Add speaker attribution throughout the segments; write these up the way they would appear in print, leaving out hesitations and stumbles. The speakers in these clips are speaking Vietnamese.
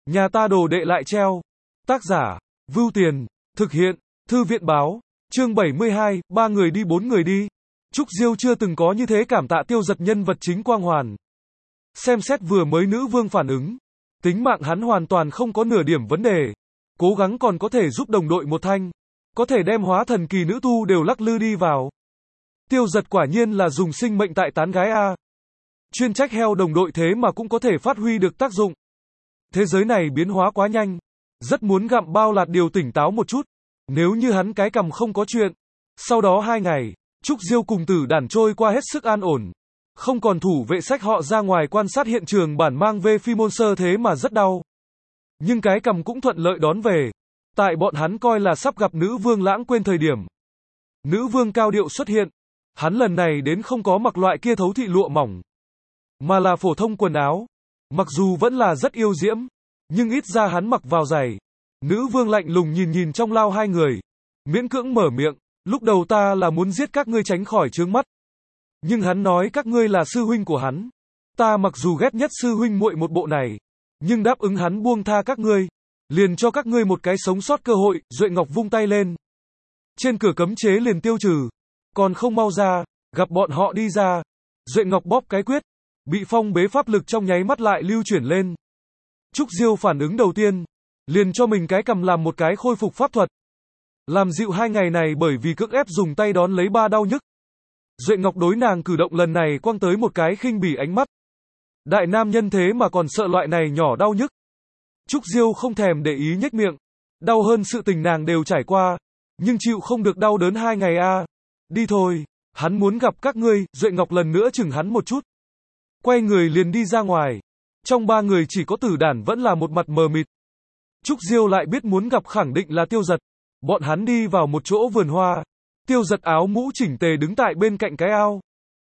Speaker 1: Nhà ta đồ đệ lại treo. Tác giả, Vưu Tiền, thực hiện, Thư viện báo, chương 72, 3 người đi 4 người đi. Trúc Diêu chưa từng có như thế cảm tạ Tiêu Giật nhân vật chính quang hoàn. Xem xét vừa mới nữ vương phản ứng. Tính mạng hắn hoàn toàn không có nửa điểm vấn đề. Cố gắng còn có thể giúp đồng đội một thanh. Có thể đem hóa thần kỳ nữ tu đều lắc lư đi vào. Tiêu Giật quả nhiên là dùng sinh mệnh tại tán gái A. Chuyên trách heo đồng đội thế mà cũng có thể phát huy được tác dụng. Thế giới này biến hóa quá nhanh. Rất muốn gặm bao lạt điều tỉnh táo một chút. Nếu như hắn cái cầm không có chuyện. Sau đó 2 ngày, Trúc Diêu cùng Tử Đản trôi qua hết sức an ổn. Không còn thủ vệ sách họ ra ngoài quan sát hiện trường bản mang về phi môn sơ thế mà rất đau. Nhưng cái cầm cũng thuận lợi đón về. Tại bọn hắn coi là sắp gặp nữ vương lãng quên thời điểm. Nữ vương cao điệu xuất hiện. Hắn lần này đến không có mặc loại kia thấu thị lụa mỏng. Mà là phổ thông quần áo. Mặc dù vẫn là rất yêu diễm. Nhưng ít ra hắn mặc vào giày. Nữ vương lạnh lùng nhìn trong lao hai người. Miễn cưỡng mở miệng. Lúc đầu ta là muốn giết các ngươi tránh khỏi chướng mắt. Nhưng hắn nói các ngươi là sư huynh của hắn. Ta mặc dù ghét nhất sư huynh muội một bộ này. Nhưng đáp ứng hắn buông tha các ngươi. Liền cho các ngươi một cái sống sót cơ hội. Duệ Ngọc vung tay lên. Trên cửa cấm chế liền tiêu trừ. Còn không mau ra. Gặp bọn họ đi ra. Duệ Ngọc bóp cái quyết. Bị phong bế pháp lực trong nháy mắt lại lưu chuyển lên. Trúc Diêu phản ứng đầu tiên. Liền cho mình cái cầm làm một cái khôi phục pháp thuật. Làm dịu 2 ngày này bởi vì cưỡng ép dùng tay đón lấy 3 đau nhức. Duệ Ngọc đối nàng cử động lần này quăng tới một cái khinh bỉ ánh mắt. Đại nam nhân thế mà còn sợ loại này nhỏ đau nhức. Trúc Diêu không thèm để ý nhếch miệng. Đau hơn sự tình nàng đều trải qua. Nhưng chịu không được đau đớn 2 ngày a. Đi thôi, hắn muốn gặp các ngươi. Duệ Ngọc lần nữa chừng hắn một chút. Quay người liền đi ra ngoài. Trong 3 người chỉ có Tử Đản vẫn là một mặt mờ mịt. Trúc Diêu lại biết muốn gặp khẳng định là Tiêu Giật. Bọn hắn đi vào một chỗ vườn hoa. Tiêu Giật áo mũ chỉnh tề đứng tại bên cạnh cái ao.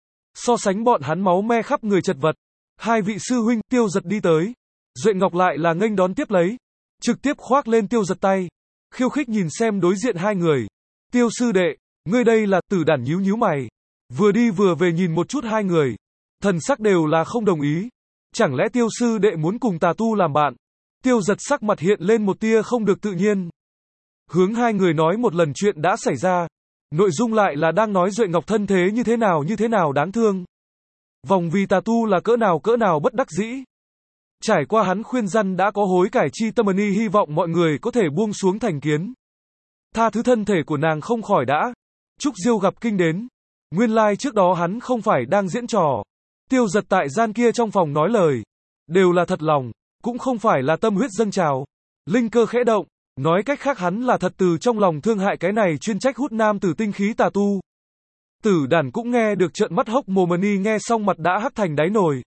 Speaker 1: So sánh bọn hắn máu me khắp người chật vật. 2 vị sư huynh, Tiêu Giật đi tới. Duệ Ngọc lại là nghênh đón tiếp lấy. Trực tiếp khoác lên Tiêu Giật tay. Khiêu khích nhìn xem đối diện 2 người. Tiêu sư đệ, ngươi đây là. Tử Đản nhíu mày. Vừa đi vừa về nhìn một chút 2 người. Thần sắc đều là không đồng ý. Chẳng lẽ Tiêu sư đệ muốn cùng tà tu làm bạn? Tiêu Giật sắc mặt hiện lên một tia không được tự nhiên. Hướng 2 người nói một lần chuyện đã xảy ra. Nội dung lại là đang nói Duệ Ngọc thân thế như thế nào đáng thương. Vòng vì tà tu là cỡ nào bất đắc dĩ. Trải qua hắn khuyên răn đã có hối cải chi tâm ni, hy vọng mọi người có thể buông xuống thành kiến. Tha thứ thân thể của nàng không khỏi đã. Trúc Diêu gặp kinh đến. Nguyên lai trước đó hắn không phải đang diễn trò. Tiêu Giật tại gian kia trong phòng nói lời. Đều là thật lòng. Cũng không phải là tâm huyết dâng trào. Linh cơ khẽ động. Nói cách khác hắn là thật từ trong lòng thương hại cái này chuyên trách hút nam tử tinh khí tà tu. Tử Đản cũng nghe được trợn mắt hốc mồm, ni nghe xong mặt đã hắc thành đáy nồi.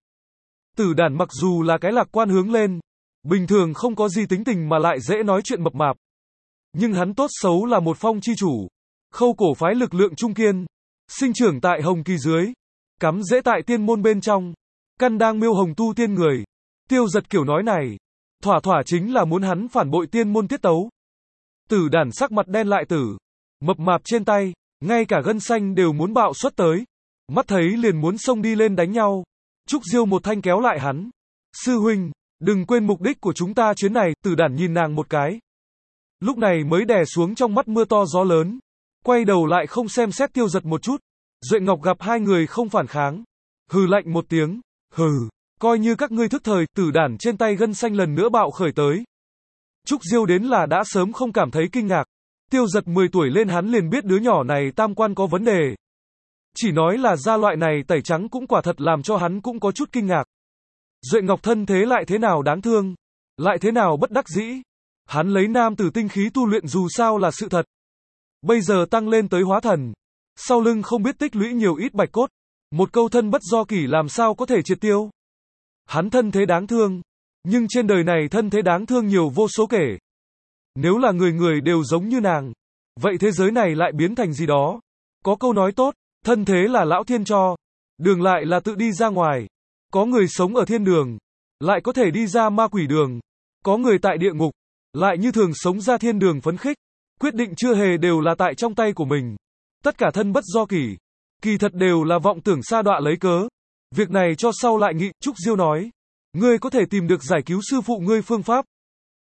Speaker 1: Tử Đản mặc dù là cái lạc quan hướng lên. Bình thường không có gì tính tình mà lại dễ nói chuyện mập mạp. Nhưng hắn tốt xấu là một phong chi chủ. Khâu cổ phái lực lượng trung kiên. Sinh trưởng tại Hồng Kỳ dưới. Cắm rễ tại tiên môn bên trong. Căn đang miêu hồng tu tiên người. Tiêu Giật kiểu nói này. Thỏa chính là muốn hắn phản bội tiên môn tiết tấu. Tử Đản sắc mặt đen lại tử. Mập mạp trên tay. Ngay cả gân xanh đều muốn bạo xuất tới. Mắt thấy liền muốn xông đi lên đánh nhau. Trúc Diêu một thanh kéo lại hắn. Sư huynh, đừng quên mục đích của chúng ta chuyến này. Tử Đản nhìn nàng một cái. Lúc này mới đè xuống trong mắt mưa to gió lớn. Quay đầu lại không xem xét Tiêu Giật một chút. Duệ Ngọc gặp 2 người không phản kháng. Hừ lạnh một tiếng. Hừ. Coi như các ngươi thức thời. Tử Đản trên tay gân xanh lần nữa bạo khởi tới. Trúc Diêu đến là đã sớm không cảm thấy kinh ngạc. Tiêu Giật 10 tuổi lên hắn liền biết đứa nhỏ này tam quan có vấn đề. Chỉ nói là ra loại này tẩy trắng cũng quả thật làm cho hắn cũng có chút kinh ngạc. Duệ Ngọc thân thế lại thế nào đáng thương. Lại thế nào bất đắc dĩ. Hắn lấy nam tử tinh khí tu luyện dù sao là sự thật. Bây giờ tăng lên tới hóa thần. Sau lưng không biết tích lũy nhiều ít bạch cốt. Một câu thân bất do kỷ làm sao có thể triệt tiêu. Hắn thân thế đáng thương. Nhưng trên đời này thân thế đáng thương nhiều vô số kể. Nếu là người đều giống như nàng. Vậy thế giới này lại biến thành gì đó. Có câu nói tốt. Thân thế là lão thiên cho. Đường lại là tự đi ra ngoài. Có người sống ở thiên đường. Lại có thể đi ra ma quỷ đường. Có người tại địa ngục. Lại như thường sống ra thiên đường phấn khích. Quyết định chưa hề đều là tại trong tay của mình. Tất cả thân bất do kỷ. Kỳ thật đều là vọng tưởng sa đọa lấy cớ. Việc này cho sau lại nghị. Trúc Diêu nói. Ngươi có thể tìm được giải cứu sư phụ ngươi phương pháp.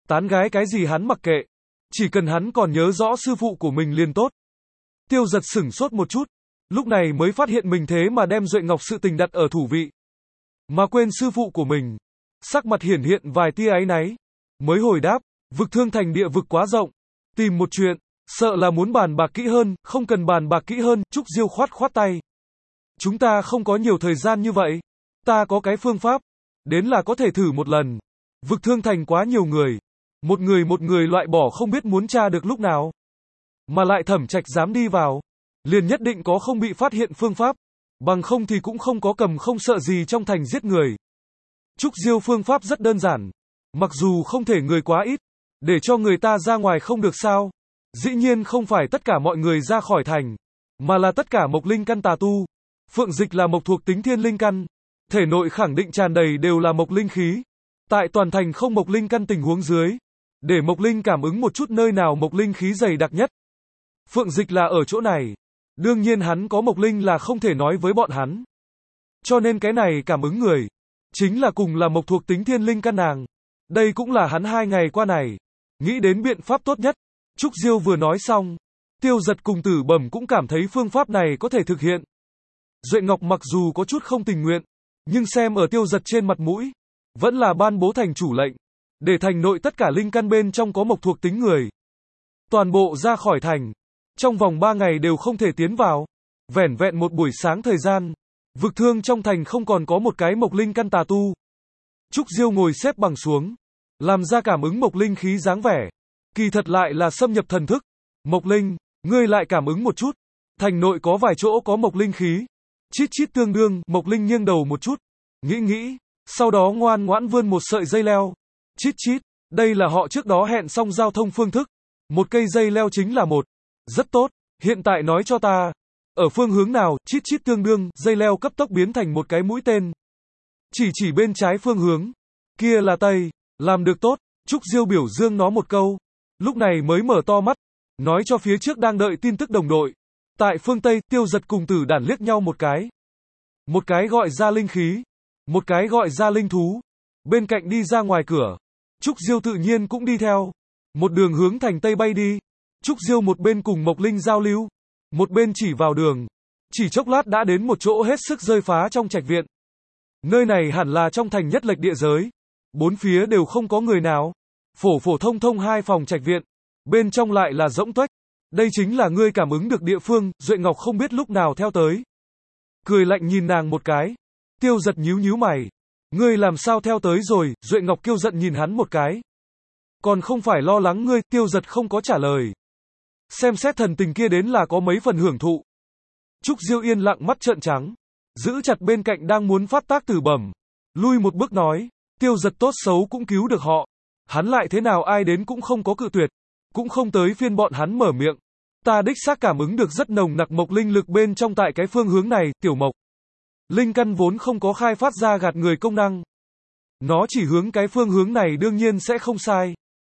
Speaker 1: Tán gái cái gì hắn mặc kệ. Chỉ cần hắn còn nhớ rõ sư phụ của mình liền tốt. Tiêu Giật sửng sốt một chút. Lúc này mới phát hiện mình thế mà đem Duệ Ngọc sự tình đặt ở thủ vị. Mà quên sư phụ của mình. Sắc mặt hiển hiện vài tia áy náy. Mới hồi đáp, vực Thương Thành địa vực quá rộng. Tìm một chuyện, sợ là muốn bàn bạc kỹ hơn, không cần bàn bạc kỹ hơn, Trúc Diêu khoát khoát tay. Chúng ta không có nhiều thời gian như vậy. Ta có cái phương pháp. Đến là có thể thử một lần. Vực Thương Thành quá nhiều người. Một người loại bỏ không biết muốn tra được lúc nào. Mà lại Thẩm Trạch dám đi vào. Liền nhất định có không bị phát hiện phương pháp. Bằng không thì cũng không có cầm không sợ gì trong thành giết người. Trúc Diêu phương pháp rất đơn giản. Mặc dù không thể người quá ít. Để cho người ta ra ngoài không được sao. Dĩ nhiên không phải tất cả mọi người ra khỏi thành. Mà là tất cả mộc linh căn tà tu. Phượng Dịch là mộc thuộc tính thiên linh căn. Thể nội khẳng định tràn đầy đều là mộc linh khí. Tại toàn thành không mộc linh căn tình huống dưới. Để mộc linh cảm ứng một chút nơi nào mộc linh khí dày đặc nhất. Phượng Dịch là ở chỗ này. Đương nhiên hắn có mộc linh là không thể nói với bọn hắn. Cho nên cái này cảm ứng người. Chính là cùng là mộc thuộc tính thiên linh căn nàng. Đây cũng là hắn 2 ngày qua này. Nghĩ đến biện pháp tốt nhất. Trúc Diêu vừa nói xong. Tiêu Giật cùng Tử Bẩm cũng cảm thấy phương pháp này có thể thực hiện. Duệ Ngọc mặc dù có chút không tình nguyện. Nhưng xem ở Tiêu Giật trên mặt mũi. Vẫn là ban bố thành chủ lệnh. Để thành nội tất cả linh căn bên trong có mộc thuộc tính người. Toàn bộ ra khỏi thành. Trong vòng 3 ngày đều không thể tiến vào. Vẻn vẹn một buổi sáng thời gian. Vực Thương trong thành không còn có một cái mộc linh căn tà tu. Trúc Diêu ngồi xếp bằng xuống. Làm ra cảm ứng mộc linh khí dáng vẻ. Kỳ thật lại là xâm nhập thần thức. Mộc linh, ngươi lại cảm ứng một chút. Thành nội có vài chỗ có mộc linh khí. Chít chít tương đương, mộc linh nghiêng đầu một chút. Nghĩ. Sau đó ngoan ngoãn vươn một sợi dây leo. Chít chít, đây là họ trước đó hẹn xong giao thông phương thức. Một cây dây leo chính là một. Rất tốt, hiện tại nói cho ta. Ở phương hướng nào, chít chít tương đương, dây leo cấp tốc biến thành một cái mũi tên. Chỉ bên trái phương hướng. Kia là Tây, làm được tốt. Trúc Diêu biểu dương nó một câu. Lúc này mới mở to mắt. Nói cho phía trước đang đợi tin tức đồng đội. Tại phương Tây, Tiêu Giật cùng Tử Đản liếc nhau một cái. Một cái gọi ra linh khí. Một cái gọi ra linh thú. Bên cạnh đi ra ngoài cửa. Trúc Diêu tự nhiên cũng đi theo. Một đường hướng thành Tây bay đi. Trúc Diêu một bên cùng Mộc Linh giao lưu. Một bên chỉ vào đường. Chỉ chốc lát đã đến một chỗ hết sức rơi phá trong trạch viện. Nơi này hẳn là trong thành nhất lệch địa giới. Bốn phía đều không có người nào. Phổ thông 2 phòng trạch viện. Bên trong lại là rỗng tuếch. Đây chính là ngươi cảm ứng được địa phương, Duệ Ngọc không biết lúc nào theo tới. Cười lạnh nhìn nàng một cái. Tiêu Giật nhíu mày. Ngươi làm sao theo tới rồi, Duệ Ngọc kiêu giận nhìn hắn một cái. Còn không phải lo lắng ngươi, Tiêu Giật không có trả lời. Xem xét thần tình kia đến là có mấy phần hưởng thụ. Trúc Diêu yên lặng mắt trợn trắng. Giữ chặt bên cạnh đang muốn phát tác Tử Bẩm. Lui một bước nói, Tiêu Giật tốt xấu cũng cứu được họ. Hắn lại thế nào ai đến cũng không có cự tuyệt. Cũng không tới phiên bọn hắn mở miệng. Ta đích xác cảm ứng được rất nồng nặc mộc linh lực bên trong tại cái phương hướng này, tiểu mộc. Linh căn vốn không có khai phát ra gạt người công năng. Nó chỉ hướng cái phương hướng này đương nhiên sẽ không sai.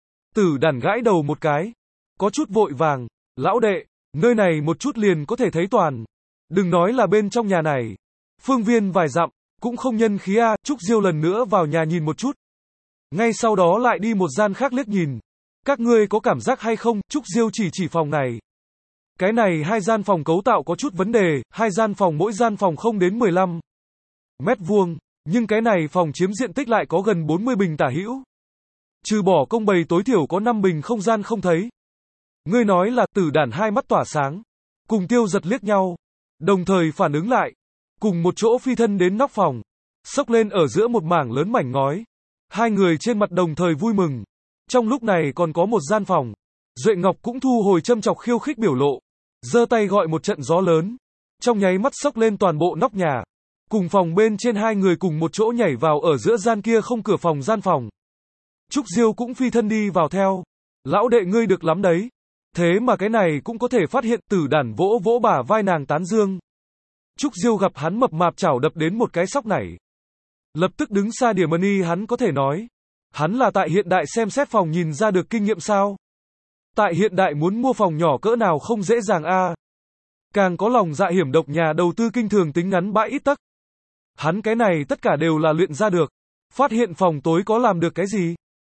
Speaker 1: Tử Đản gãi đầu một cái. Có chút vội vàng. Lão đệ, nơi này một chút liền có thể thấy toàn. Đừng nói là bên trong nhà này. Phương viên vài dặm, cũng không nhân khí a. Trúc Diêu lần nữa vào nhà nhìn một chút. Ngay sau đó lại đi một gian khác liếc nhìn. Các ngươi có cảm giác hay không? Trúc Diêu chỉ phòng này. Cái này 2 gian phòng cấu tạo có chút vấn đề, 2 gian phòng mỗi gian phòng không đến 15 mét vuông, nhưng cái này phòng chiếm diện tích lại có gần 40 bình tả hữu. Trừ bỏ công bày tối thiểu có 5 bình không gian không thấy. Ngươi nói là, Tử Đản hai mắt tỏa sáng. Cùng Tiêu Giật liếc nhau. Đồng thời phản ứng lại. Cùng một chỗ phi thân đến nóc phòng. Xốc lên ở giữa một mảng lớn mảnh ngói. 2 người trên mặt đồng thời vui mừng. Trong lúc này còn có một gian phòng. Duệ Ngọc cũng thu hồi châm chọc khiêu khích biểu lộ. Giơ tay gọi một trận gió lớn. Trong nháy mắt xốc lên toàn bộ nóc nhà. Cùng phòng bên trên 2 người cùng một chỗ nhảy vào ở giữa gian kia không cửa phòng gian phòng. Trúc Diêu cũng phi thân đi vào theo. Lão đệ ngươi được lắm đấy. Thế mà cái này cũng có thể phát hiện. Tử Đản vỗ vỗ bả vai nàng tán dương. Trúc Diêu gặp hắn mập mạp chảo đập đến một cái sóc nảy. Lập tức đứng xa Điểm Mani hắn có thể nói. Hắn là tại hiện đại xem xét phòng nhìn ra được kinh nghiệm sao? Tại hiện đại muốn mua phòng nhỏ cỡ nào không dễ dàng a. Càng có lòng dạ hiểm độc nhà đầu tư kinh thường tính ngắn bãi ít tấc. Hắn cái này tất cả đều là luyện ra được. Phát hiện phòng tối có làm được cái gì?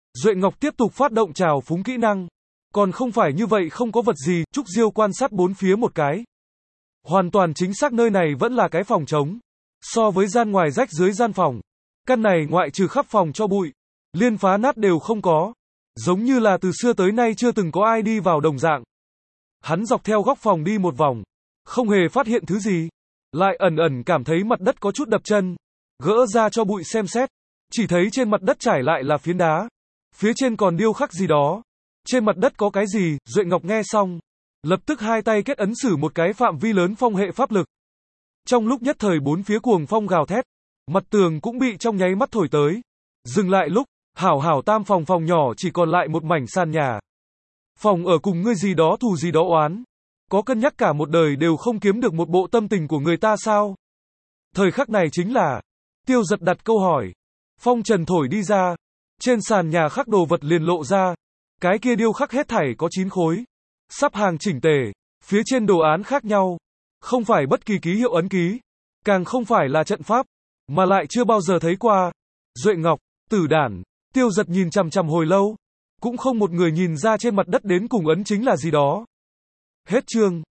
Speaker 1: Duệ Ngọc tiếp tục phát động trào phúng kỹ năng. Còn không phải như vậy, không có vật gì. Trúc Diêu quan sát bốn phía một cái. Hoàn toàn chính xác, nơi này vẫn là cái phòng trống. So với gian ngoài rách dưới gian phòng, căn này ngoại trừ khắp phòng cho bụi, liên phá nát đều không có. Giống như là từ xưa tới nay chưa từng có ai đi vào đồng dạng. Hắn dọc theo góc phòng đi một vòng, không hề phát hiện thứ gì. Lại ẩn ẩn cảm thấy mặt đất có chút đập chân. Gỡ ra cho bụi xem xét. Chỉ thấy trên mặt đất trải lại là phiến đá. Phía trên còn điêu khắc gì đó. Trên mặt đất có cái gì? Duệ Ngọc nghe xong, lập tức hai tay kết ấn sử một cái phạm vi lớn phong hệ pháp lực. Trong lúc nhất thời bốn phía cuồng phong gào thét. Mặt tường cũng bị trong nháy mắt thổi tới. Dừng lại lúc, hảo tam phòng nhỏ chỉ còn lại một mảnh sàn nhà. Phòng ở cùng ngươi gì đó thù gì đó oán. Có cân nhắc cả một đời đều không kiếm được một bộ tâm tình của người ta sao? Thời khắc này chính là Tiêu Giật đặt câu hỏi. Phong trần thổi đi ra. Trên sàn nhà khắc đồ vật liền lộ ra. Cái kia điêu khắc hết thảy có 9 khối. Sắp hàng chỉnh tề. Phía trên đồ án khác nhau. Không phải bất kỳ ký hiệu ấn ký. Càng không phải là trận pháp. Mà lại chưa bao giờ thấy qua. Duệ Ngọc, Tử Đản, Tiêu Giật nhìn chằm chằm hồi lâu. Cũng không một người nhìn ra trên mặt đất đến cùng ấn chính là gì đó. Hết chương.